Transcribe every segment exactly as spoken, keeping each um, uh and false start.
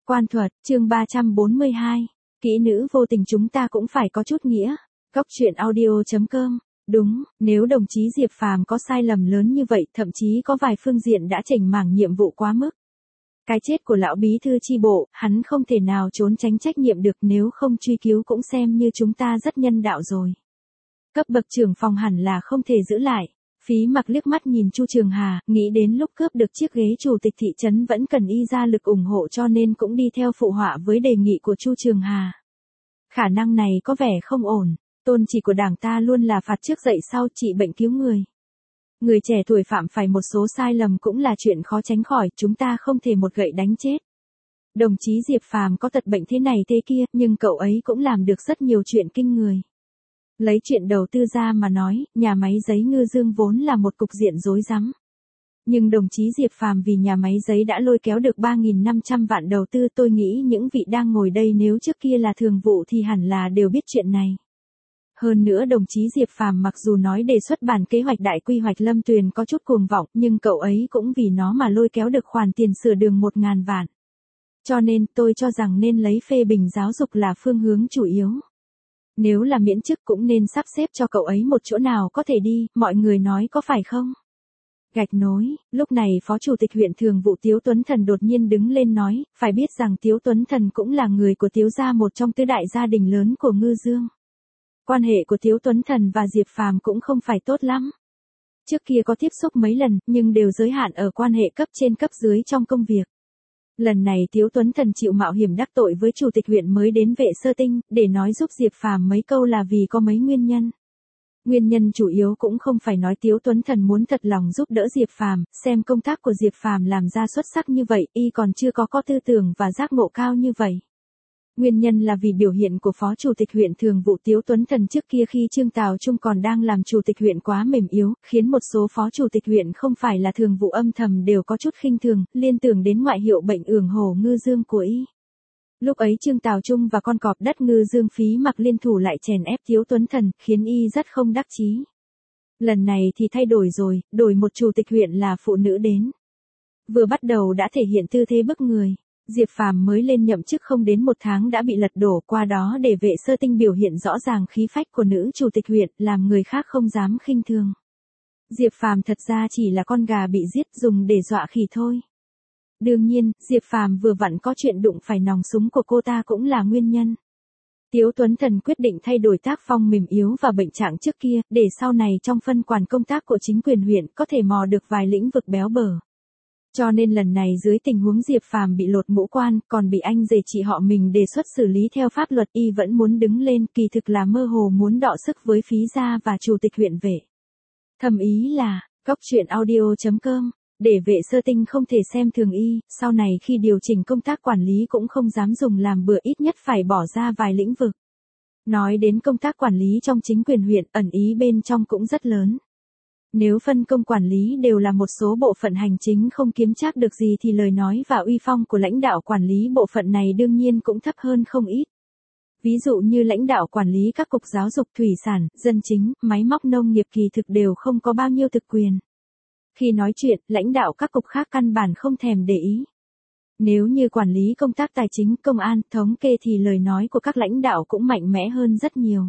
Quan thuật, chương ba trăm bốn mươi hai. Kỹ nữ vô tình chúng ta cũng phải có chút nghĩa. Góc truyện audio chấm com. Đúng, nếu đồng chí Diệp Phàm có sai lầm lớn như vậy, thậm chí có vài phương diện đã chểnh mảng nhiệm vụ quá mức. Cái chết của lão bí thư chi bộ, hắn không thể nào trốn tránh trách nhiệm được, nếu không truy cứu cũng xem như chúng ta rất nhân đạo rồi. Cấp bậc trưởng phòng hẳn là không thể giữ lại. Phí Mặc liếc mắt nhìn Chu Trường Hà, nghĩ đến lúc cướp được chiếc ghế chủ tịch thị trấn vẫn cần y ra lực ủng hộ, cho nên cũng đi theo phụ họa với đề nghị của Chu Trường Hà. Khả năng này có vẻ không ổn, tôn chỉ của đảng ta luôn là phạt trước dạy sau, trị bệnh cứu người. Người trẻ tuổi phạm phải một số sai lầm cũng là chuyện khó tránh khỏi, chúng ta không thể một gậy đánh chết. Đồng chí Diệp Phàm có tật bệnh thế này thế kia, nhưng cậu ấy cũng làm được rất nhiều chuyện kinh người. Lấy chuyện đầu tư ra mà nói, nhà máy giấy Ngư Dương vốn là một cục diện rối rắm. Nhưng đồng chí Diệp Phàm vì nhà máy giấy đã lôi kéo được ba nghìn năm trăm vạn đầu tư, tôi nghĩ những vị đang ngồi đây nếu trước kia là thường vụ thì hẳn là đều biết chuyện này. Hơn nữa đồng chí Diệp Phàm mặc dù nói đề xuất bản kế hoạch đại quy hoạch Lâm Tuyền có chút cuồng vọng, nhưng cậu ấy cũng vì nó mà lôi kéo được khoản tiền sửa đường một ngàn vạn. Cho nên tôi cho rằng nên lấy phê bình giáo dục là phương hướng chủ yếu. Nếu là miễn chức cũng nên sắp xếp cho cậu ấy một chỗ nào có thể đi, mọi người nói có phải không? Gạch nối, lúc này Phó Chủ tịch huyện Thường vụ Tiếu Tuấn Thần đột nhiên đứng lên nói, phải biết rằng Tiếu Tuấn Thần cũng là người của Tiếu gia, một trong tứ đại gia đình lớn của Ngư Dương. Quan hệ của Tiếu Tuấn Thần và Diệp Phàm cũng không phải tốt lắm. Trước kia có tiếp xúc mấy lần, nhưng đều giới hạn ở quan hệ cấp trên cấp dưới trong công việc. Lần này Tiếu Tuấn Thần chịu mạo hiểm đắc tội với chủ tịch huyện mới đến Vệ Sơ Tinh, để nói giúp Diệp Phàm mấy câu là vì có mấy nguyên nhân. Nguyên nhân chủ yếu cũng không phải nói Tiếu Tuấn Thần muốn thật lòng giúp đỡ Diệp Phàm, xem công tác của Diệp Phàm làm ra xuất sắc như vậy, y còn chưa có có tư tưởng và giác ngộ cao như vậy. Nguyên nhân là vì biểu hiện của Phó Chủ tịch huyện Thường vụ Tiếu Tuấn Thần trước kia khi Trương Tào Trung còn đang làm chủ tịch huyện quá mềm yếu, khiến một số phó chủ tịch huyện không phải là thường vụ âm thầm đều có chút khinh thường, liên tưởng đến ngoại hiệu bệnh ưởng hổ Ngư Dương của y. Lúc ấy Trương Tào Trung và con cọp đất Ngư Dương Phí Mặc liên thủ lại chèn ép Tiếu Tuấn Thần, khiến y rất không đắc chí. Lần này thì thay đổi rồi, đổi một chủ tịch huyện là phụ nữ đến. Vừa bắt đầu đã thể hiện tư thế bức người. Diệp Phàm mới lên nhậm chức không đến một tháng đã bị lật đổ, qua đó để Vệ Sơ Tinh biểu hiện rõ ràng khí phách của nữ chủ tịch huyện, làm người khác không dám khinh thường. Diệp Phàm thật ra chỉ là con gà bị giết dùng để dọa khỉ thôi. Đương nhiên, Diệp Phàm vừa vặn có chuyện đụng phải nòng súng của cô ta cũng là nguyên nhân. Tiếu Tuấn Thần quyết định thay đổi tác phong mềm yếu và bệnh trạng trước kia, để sau này trong phân quản công tác của chính quyền huyện có thể mò được vài lĩnh vực béo bở. Cho nên lần này dưới tình huống Diệp Phàm bị lột mũ quan, còn bị anh rể chị họ mình đề xuất xử lý theo pháp luật, y vẫn muốn đứng lên, kỳ thực là mơ hồ muốn đọ sức với Phí gia và chủ tịch huyện Vệ. Thầm ý là, góc truyện audio chấm com, để Vệ Sơ Tinh không thể xem thường y, sau này khi điều chỉnh công tác quản lý cũng không dám dùng làm bừa, ít nhất phải bỏ ra vài lĩnh vực. Nói đến công tác quản lý trong chính quyền huyện, ẩn ý bên trong cũng rất lớn. Nếu phân công quản lý đều là một số bộ phận hành chính không kiếm trác được gì thì lời nói và uy phong của lãnh đạo quản lý bộ phận này đương nhiên cũng thấp hơn không ít. Ví dụ như lãnh đạo quản lý các cục giáo dục, thủy sản, dân chính, máy móc nông nghiệp kỳ thực đều không có bao nhiêu thực quyền. Khi nói chuyện, lãnh đạo các cục khác căn bản không thèm để ý. Nếu như quản lý công tác tài chính, công an, thống kê thì lời nói của các lãnh đạo cũng mạnh mẽ hơn rất nhiều.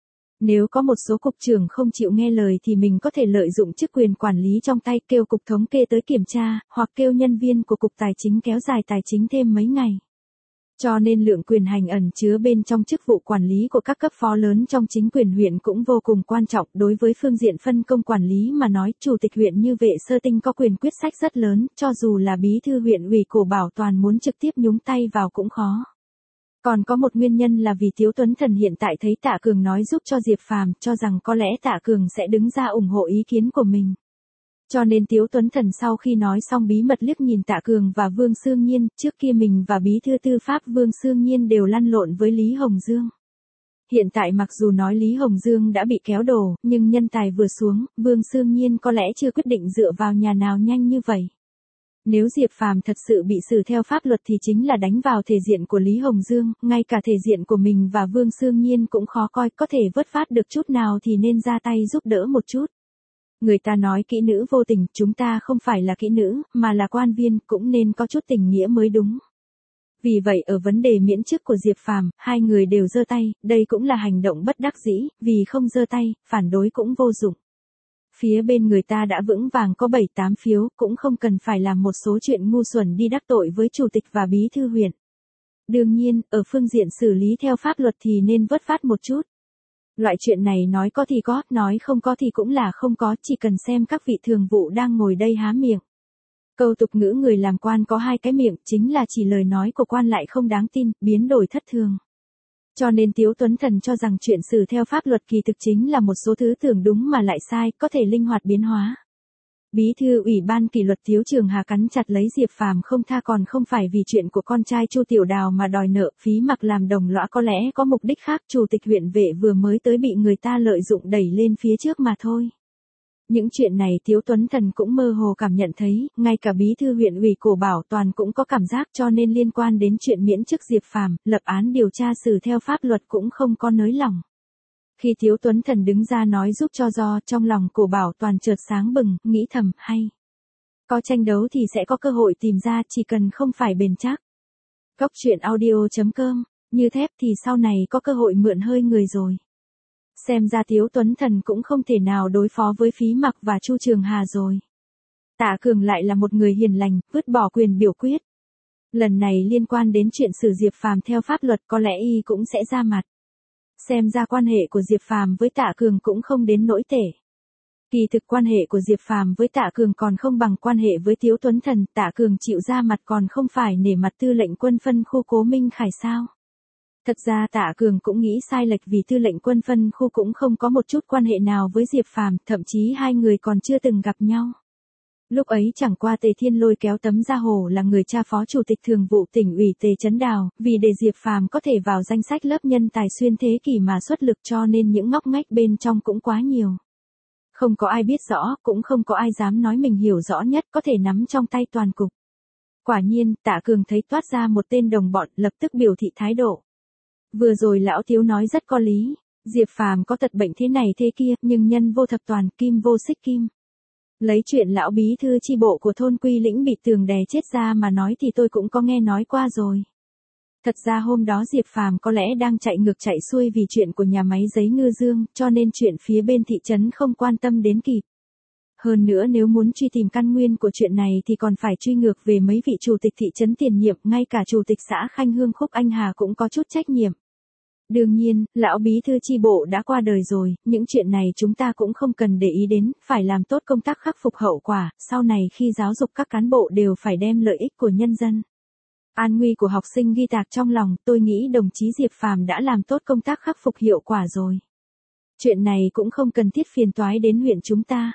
Nếu có một số cục trưởng không chịu nghe lời thì mình có thể lợi dụng chức quyền quản lý trong tay, kêu cục thống kê tới kiểm tra, hoặc kêu nhân viên của cục tài chính kéo dài tài chính thêm mấy ngày. Cho nên lượng quyền hành ẩn chứa bên trong chức vụ quản lý của các cấp phó lớn trong chính quyền huyện cũng vô cùng quan trọng. Đối với phương diện phân công quản lý mà nói, chủ tịch huyện như Vệ Sơ Tinh có quyền quyết sách rất lớn, cho dù là bí thư huyện ủy Cổ Bảo Toàn muốn trực tiếp nhúng tay vào cũng khó. Còn có một nguyên nhân là vì Tiếu Tuấn Thần hiện tại thấy Tạ Cường nói giúp cho Diệp Phàm, cho rằng có lẽ Tạ Cường sẽ đứng ra ủng hộ ý kiến của mình. Cho nên Tiếu Tuấn Thần sau khi nói xong bí mật liếc nhìn Tạ Cường và Vương Xương Nhiên, trước kia mình và bí thư tư pháp Vương Xương Nhiên đều lăn lộn với Lý Hồng Dương. Hiện tại mặc dù nói Lý Hồng Dương đã bị kéo đổ, nhưng nhân tài vừa xuống, Vương Xương Nhiên có lẽ chưa quyết định dựa vào nhà nào nhanh như vậy. Nếu Diệp Phàm thật sự bị xử theo pháp luật thì chính là đánh vào thể diện của Lý Hồng Dương, ngay cả thể diện của mình và Vương Xương Nhiên cũng khó coi, có thể vớt vát được chút nào thì nên ra tay giúp đỡ một chút. Người ta nói kỹ nữ vô tình, chúng ta không phải là kỹ nữ, mà là quan viên, cũng nên có chút tình nghĩa mới đúng. Vì vậy ở vấn đề miễn chức của Diệp Phàm, hai người đều giơ tay, đây cũng là hành động bất đắc dĩ, vì không giơ tay, phản đối cũng vô dụng. Phía bên người ta đã vững vàng có bảy tám phiếu, cũng không cần phải làm một số chuyện ngu xuẩn đi đắc tội với chủ tịch và bí thư huyện. Đương nhiên, ở phương diện xử lý theo pháp luật thì nên vớt vát một chút. Loại chuyện này nói có thì có, nói không có thì cũng là không có, chỉ cần xem các vị thường vụ đang ngồi đây há miệng. Câu tục ngữ người làm quan có hai cái miệng, chính là chỉ lời nói của quan lại không đáng tin, biến đổi thất thường. Cho nên Tiếu Tuấn Thần cho rằng chuyện xử theo pháp luật kỳ thực chính là một số thứ tưởng đúng mà lại sai, có thể linh hoạt biến hóa. Bí thư ủy ban kỷ luật Tiếu Trường Hà cắn chặt lấy Diệp Phàm không tha, còn không phải vì chuyện của con trai Chu Tiểu Đào mà đòi nợ phí mặc làm đồng lõa, có lẽ có mục đích khác, chủ tịch huyện Vệ vừa mới tới bị người ta lợi dụng đẩy lên phía trước mà thôi. Những chuyện này Tiếu Tuấn Thần cũng mơ hồ cảm nhận thấy, ngay cả bí thư huyện ủy Cổ Bảo Toàn cũng có cảm giác, cho nên liên quan đến chuyện miễn chức Diệp Phàm, lập án điều tra xử theo pháp luật cũng không có nới lỏng. Khi Tiếu Tuấn Thần đứng ra nói giúp cho do, trong lòng Cổ Bảo Toàn chợt sáng bừng, nghĩ thầm, hay. Có tranh đấu thì sẽ có cơ hội tìm ra, chỉ cần không phải bền chắc. Góc truyện audio chấm com, như thép thì sau này có cơ hội mượn hơi người rồi. Xem ra Tiếu Tuấn Thần cũng không thể nào đối phó với Phí Mặc và Chu Trường Hà rồi. Tạ Cường lại là một người hiền lành, vứt bỏ quyền biểu quyết. Lần này liên quan đến chuyện xử Diệp Phàm theo pháp luật, có lẽ y cũng sẽ ra mặt. Xem ra quan hệ của Diệp Phàm với Tạ Cường cũng không đến nỗi tệ. Kỳ thực quan hệ của Diệp Phàm với Tạ Cường còn không bằng quan hệ với Tiếu Tuấn Thần, Tạ Cường chịu ra mặt còn không phải nể mặt tư lệnh quân phân khu Cố Minh Khải sao? Thật ra Tạ Cường cũng nghĩ sai lệch, vì tư lệnh quân phân khu cũng không có một chút quan hệ nào với Diệp Phàm, thậm chí hai người còn chưa từng gặp nhau. Lúc ấy chẳng qua Tề Thiên Lôi kéo tấm da hồ là người cha phó chủ tịch thường vụ tỉnh ủy Tề Chấn Đào, vì để Diệp Phàm có thể vào danh sách lớp nhân tài xuyên thế kỷ mà xuất lực, cho nên những ngóc ngách bên trong cũng quá nhiều. Không có ai biết rõ, cũng không có ai dám nói mình hiểu rõ nhất, có thể nắm trong tay toàn cục. Quả nhiên, Tạ Cường thấy toát ra một tên đồng bọn, lập tức biểu thị thái độ. Vừa rồi lão Tiếu nói rất có lý, Diệp Phàm có tật bệnh thế này thế kia, nhưng nhân vô thập toàn, kim vô xích kim. Lấy chuyện lão bí thư chi bộ của thôn Quy Lĩnh bị tường đè chết ra mà nói thì tôi cũng có nghe nói qua rồi. Thật ra hôm đó Diệp Phàm có lẽ đang chạy ngược chạy xuôi vì chuyện của nhà máy giấy Ngư Dương, cho nên chuyện phía bên thị trấn không quan tâm đến kịp. Hơn nữa nếu muốn truy tìm căn nguyên của chuyện này thì còn phải truy ngược về mấy vị chủ tịch thị trấn tiền nhiệm, ngay cả chủ tịch xã Khanh Hương Khúc Anh Hà cũng có chút trách nhiệm. Đương nhiên, lão bí thư chi bộ đã qua đời rồi, những chuyện này chúng ta cũng không cần để ý đến, phải làm tốt công tác khắc phục hậu quả, sau này khi giáo dục các cán bộ đều phải đem lợi ích của nhân dân, an nguy của học sinh ghi tạc trong lòng, tôi nghĩ đồng chí Diệp Phàm đã làm tốt công tác khắc phục hiệu quả rồi. Chuyện này cũng không cần thiết phiền toái đến huyện chúng ta.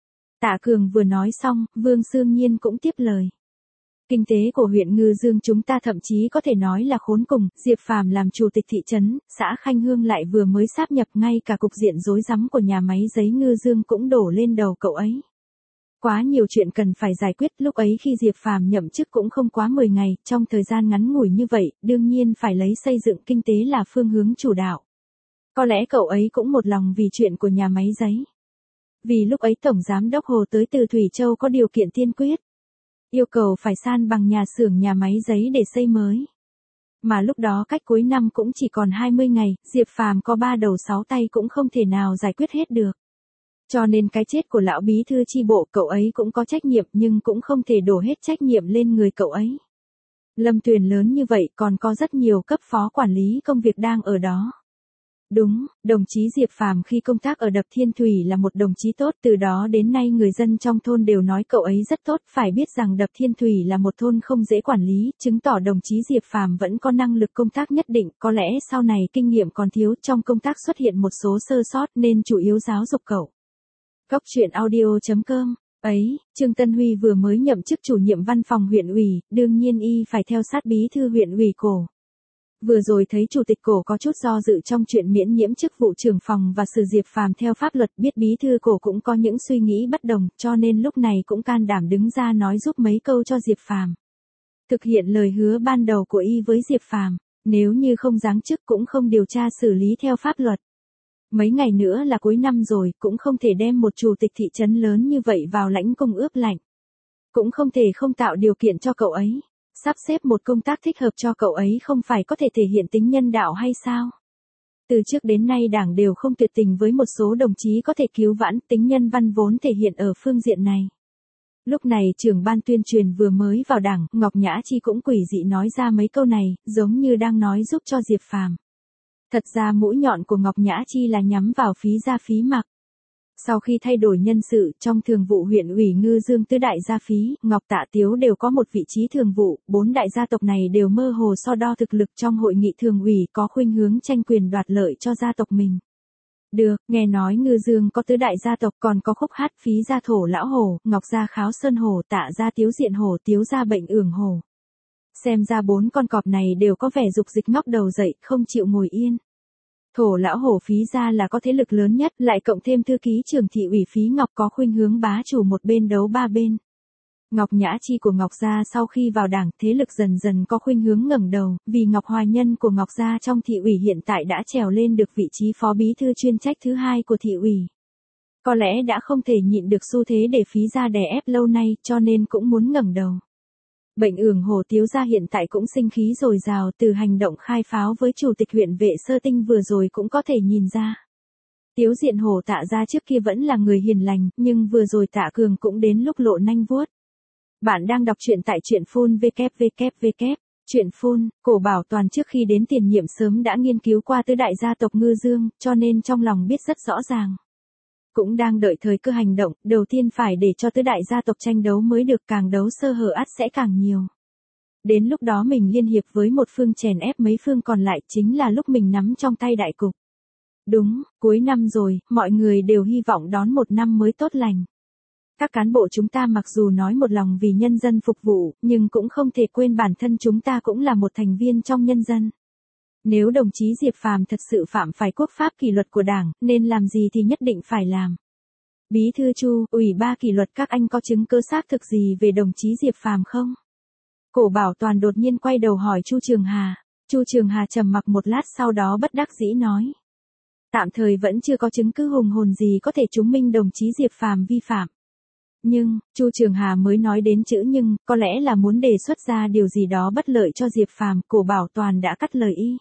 Tạ Cường vừa nói xong, Vương Sương Nhiên cũng tiếp lời. Kinh tế của huyện Ngư Dương chúng ta thậm chí có thể nói là khốn cùng, Diệp Phàm làm chủ tịch thị trấn, xã Khanh Hương lại vừa mới sáp nhập, ngay cả cục diện rối rắm của nhà máy giấy Ngư Dương cũng đổ lên đầu cậu ấy. Quá nhiều chuyện cần phải giải quyết, lúc ấy khi Diệp Phàm nhậm chức cũng không quá mười ngày, trong thời gian ngắn ngủi như vậy, đương nhiên phải lấy xây dựng kinh tế là phương hướng chủ đạo. Có lẽ cậu ấy cũng một lòng vì chuyện của nhà máy giấy. Vì lúc ấy Tổng Giám đốc Hồ tới từ Thủy Châu có điều kiện tiên quyết. Yêu cầu phải san bằng nhà xưởng nhà máy giấy để xây mới. Mà lúc đó cách cuối năm cũng chỉ còn hai mươi ngày, Diệp Phàm có ba đầu sáu tay cũng không thể nào giải quyết hết được. Cho nên cái chết của lão bí thư chi bộ cậu ấy cũng có trách nhiệm, nhưng cũng không thể đổ hết trách nhiệm lên người cậu ấy. Lâm Tuyền lớn như vậy còn có rất nhiều cấp phó quản lý công việc đang ở đó. Đúng, đồng chí Diệp Phàm khi công tác ở Đập Thiên Thủy là một đồng chí tốt, từ đó đến nay người dân trong thôn đều nói cậu ấy rất tốt, phải biết rằng Đập Thiên Thủy là một thôn không dễ quản lý, chứng tỏ đồng chí Diệp Phàm vẫn có năng lực công tác nhất định, có lẽ sau này kinh nghiệm còn thiếu, trong công tác xuất hiện một số sơ sót nên chủ yếu giáo dục cậu. Góc truyện audio chấm com. Ấy, Trương Tân Huy vừa mới nhậm chức chủ nhiệm văn phòng huyện ủy, đương nhiên y phải theo sát bí thư huyện ủy Cổ. Vừa rồi thấy chủ tịch Cổ có chút do dự trong chuyện miễn nhiễm chức vụ trưởng phòng và xử Diệp Phàm theo pháp luật, biết bí thư Cổ cũng có những suy nghĩ bất đồng, cho nên lúc này cũng can đảm đứng ra nói giúp mấy câu cho Diệp Phàm. Thực hiện lời hứa ban đầu của y với Diệp Phàm, nếu như không giáng chức cũng không điều tra xử lý theo pháp luật. Mấy ngày nữa là cuối năm rồi, cũng không thể đem một chủ tịch thị trấn lớn như vậy vào lãnh cung ướp lạnh. Cũng không thể không tạo điều kiện cho cậu ấy. Sắp xếp một công tác thích hợp cho cậu ấy không phải có thể thể hiện tính nhân đạo hay sao? Từ trước đến nay Đảng đều không tuyệt tình với một số đồng chí có thể cứu vãn, tính nhân văn vốn thể hiện ở phương diện này. Lúc này trưởng ban tuyên truyền vừa mới vào Đảng, Ngọc Nhã Chi cũng quỷ dị nói ra mấy câu này, giống như đang nói giúp cho Diệp Phàm. Thật ra mũi nhọn của Ngọc Nhã Chi là nhắm vào Phí Gia Phí Mặc. Sau khi thay đổi nhân sự, trong thường vụ huyện ủy Ngư Dương tứ đại gia Phí, Ngọc Tạ Tiếu đều có một vị trí thường vụ, bốn đại gia tộc này đều mơ hồ so đo thực lực trong hội nghị thường ủy, có khuynh hướng tranh quyền đoạt lợi cho gia tộc mình. Được, nghe nói Ngư Dương có tứ đại gia tộc, còn có Khúc Hát, Phí Gia Thổ Lão Hổ, Ngọc Gia Kháo Sơn Hổ, Tạ Gia Tiếu Diện Hổ, Tiếu Gia Bệnh Ưởng Hổ. Xem ra bốn con cọp này đều có vẻ dục dịch ngóc đầu dậy, không chịu ngồi yên. Thổ Lão Hổ Phí Gia là có thế lực lớn nhất, lại cộng thêm thư ký trưởng thị ủy Phí Ngọc có khuynh hướng bá chủ một bên đấu ba bên. Ngọc Nhã Chi của Ngọc Gia sau khi vào Đảng, thế lực dần dần có khuynh hướng ngẩng đầu, vì Ngọc Hoài Nhân của Ngọc Gia trong thị ủy hiện tại đã trèo lên được vị trí phó bí thư chuyên trách thứ hai của thị ủy. Có lẽ đã không thể nhịn được xu thế để Phí Gia đè ép lâu nay, cho nên cũng muốn ngẩng đầu. Bệnh Ưởng Hổ Tiếu Gia hiện tại cũng sinh khí dồi dào, từ hành động khai pháo với chủ tịch huyện Vệ Sơ Tinh vừa rồi cũng có thể nhìn ra. Tiếu Diện Hổ Tạ Gia trước kia vẫn là người hiền lành, nhưng vừa rồi Tạ Cường cũng đến lúc lộ nanh vuốt. Bạn đang đọc truyện tại truyện phun vê kép vê kép vê kép. Truyện phun, Cổ Bảo Toàn trước khi đến tiền nhiệm sớm đã nghiên cứu qua tứ đại gia tộc Ngư Dương, cho nên trong lòng biết rất rõ ràng. Cũng đang đợi thời cơ hành động, đầu tiên phải để cho tứ đại gia tộc tranh đấu mới được, càng đấu sơ hở ắt sẽ càng nhiều. Đến lúc đó mình liên hiệp với một phương chèn ép mấy phương còn lại, chính là lúc mình nắm trong tay đại cục. Đúng, cuối năm rồi, mọi người đều hy vọng đón một năm mới tốt lành. Các cán bộ chúng ta mặc dù nói một lòng vì nhân dân phục vụ, nhưng cũng không thể quên bản thân chúng ta cũng là một thành viên trong nhân dân. Nếu đồng chí Diệp Phàm thật sự phạm phải quốc pháp kỷ luật của Đảng, nên làm gì thì nhất định phải làm. Bí thư Chu, ủy ba kỷ luật các anh có chứng cứ xác thực gì về đồng chí Diệp Phàm không? Cổ Bảo Toàn đột nhiên quay đầu hỏi Chu Trường Hà. Chu Trường Hà trầm mặc một lát sau đó bất đắc dĩ nói. Tạm thời vẫn chưa có chứng cứ hùng hồn gì có thể chứng minh đồng chí Diệp Phàm vi phạm. Nhưng, Chu Trường Hà mới nói đến chữ nhưng, có lẽ là muốn đề xuất ra điều gì đó bất lợi cho Diệp Phàm, Cổ Bảo Toàn đã cắt lời y.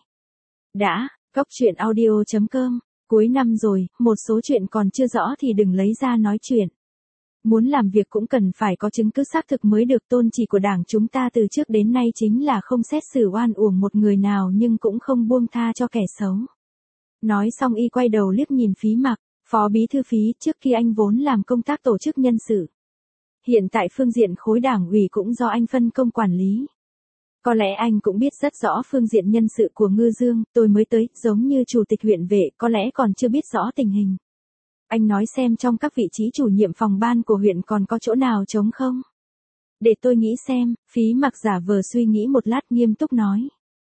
Đã, Cóc Truyện Audio chấm com, cuối năm rồi, một số chuyện còn chưa rõ thì đừng lấy ra nói chuyện. Muốn làm việc cũng cần phải có chứng cứ xác thực mới được, tôn chỉ của Đảng chúng ta từ trước đến nay chính là không xét xử oan uổng một người nào nhưng cũng không buông tha cho kẻ xấu. Nói xong y quay đầu liếc nhìn Phí Mặc, phó bí thư Phí, trước khi anh vốn làm công tác tổ chức nhân sự. Hiện tại phương diện khối Đảng ủy cũng do anh phân công quản lý. Có lẽ anh cũng biết rất rõ phương diện nhân sự của Ngư Dương, tôi mới tới, giống như chủ tịch huyện Vệ, có lẽ còn chưa biết rõ tình hình. Anh nói xem trong các vị trí chủ nhiệm phòng ban của huyện còn có chỗ nào trống không? Để tôi nghĩ xem, Phí Mặc giả vờ suy nghĩ một lát nghiêm túc nói.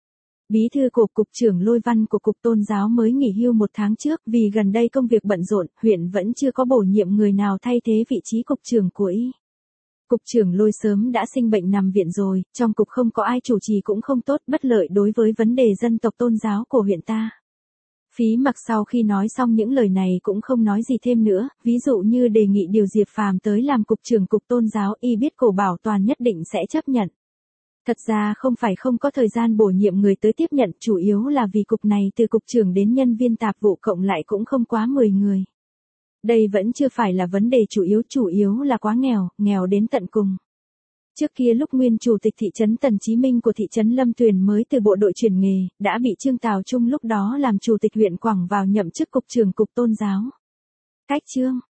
Bí thư của cục trưởng Lôi Văn của cục tôn giáo mới nghỉ hưu một tháng trước, vì gần đây công việc bận rộn, huyện vẫn chưa có bổ nhiệm người nào thay thế vị trí cục trưởng của y. Cục trưởng Lôi sớm đã sinh bệnh nằm viện rồi, trong cục không có ai chủ trì cũng không tốt, bất lợi đối với vấn đề dân tộc tôn giáo của huyện ta. Phí Mặc sau khi nói xong những lời này cũng không nói gì thêm nữa, ví dụ như đề nghị điều Diệp Phàm tới làm cục trưởng cục tôn giáo, y biết Cổ Bảo Toàn nhất định sẽ chấp nhận. Thật ra không phải không có thời gian bổ nhiệm người tới tiếp nhận, chủ yếu là vì cục này từ cục trưởng đến nhân viên tạp vụ cộng lại cũng không quá mười người. Đây vẫn chưa phải là vấn đề chủ yếu, chủ yếu là quá nghèo, nghèo đến tận cùng. Trước kia lúc nguyên chủ tịch thị trấn Tần Chí Minh của thị trấn Lâm Tuyền mới từ bộ đội chuyển nghề, đã bị Trương Tào Trung lúc đó làm chủ tịch huyện quẳng vào nhậm chức cục trưởng cục tôn giáo. Cách Trương